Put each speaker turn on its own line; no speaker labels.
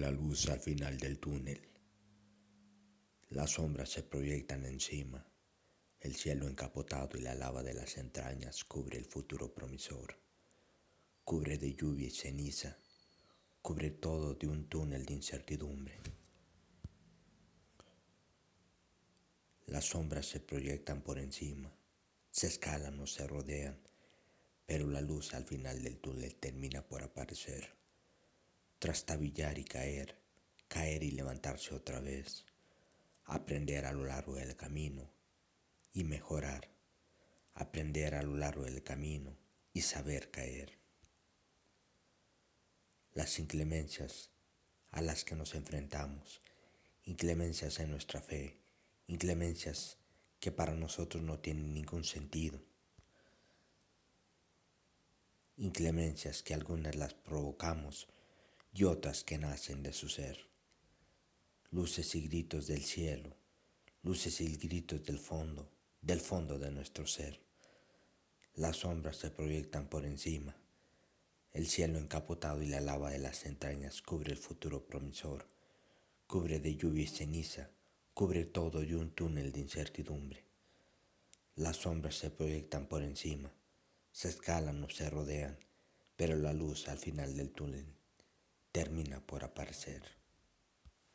la luz al final del túnel. Las sombras se proyectan encima, el cielo encapotado y la lava de las entrañas cubre el futuro promisor. Cubre de lluvia y ceniza, cubre todo de un túnel de incertidumbre. Las sombras se proyectan por encima, se escalan o se rodean, pero la luz al final del túnel termina por aparecer. Trastabillar y caer, caer y levantarse otra vez, aprender a lo largo del camino y mejorar, aprender a lo largo del camino y saber caer. Las inclemencias a las que nos enfrentamos, inclemencias en nuestra fe, inclemencias que para nosotros no tienen ningún sentido, inclemencias que algunas las provocamos y otras que nacen de su ser. Luces y gritos del cielo, luces y gritos del fondo de nuestro ser. Las sombras se proyectan por encima, el cielo encapotado y la lava de las entrañas cubre el futuro promisor, cubre de lluvia y ceniza, cubre todo de un túnel de incertidumbre. Las sombras se proyectan por encima, se escalan o se rodean, pero la luz al final del túnel termina por aparecer.